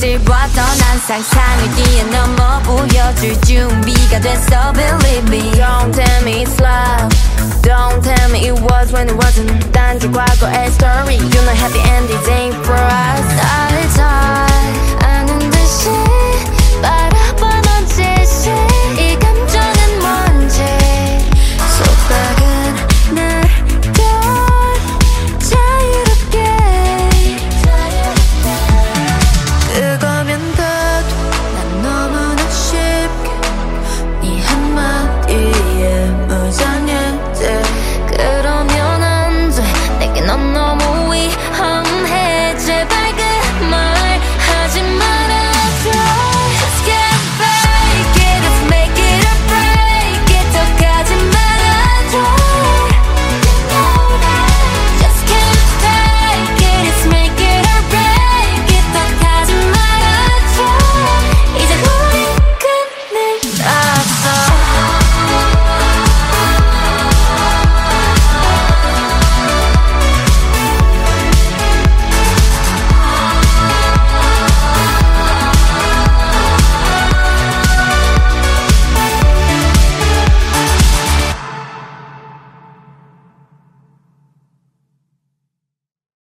빛을 봤던 난 상상을 뛰어넘어 보여줄 준비가 됐어 Believe me Don't tell me it's love Don't tell me it was when it wasn't 단지 과거의 story You know happy endings ain't for us All the time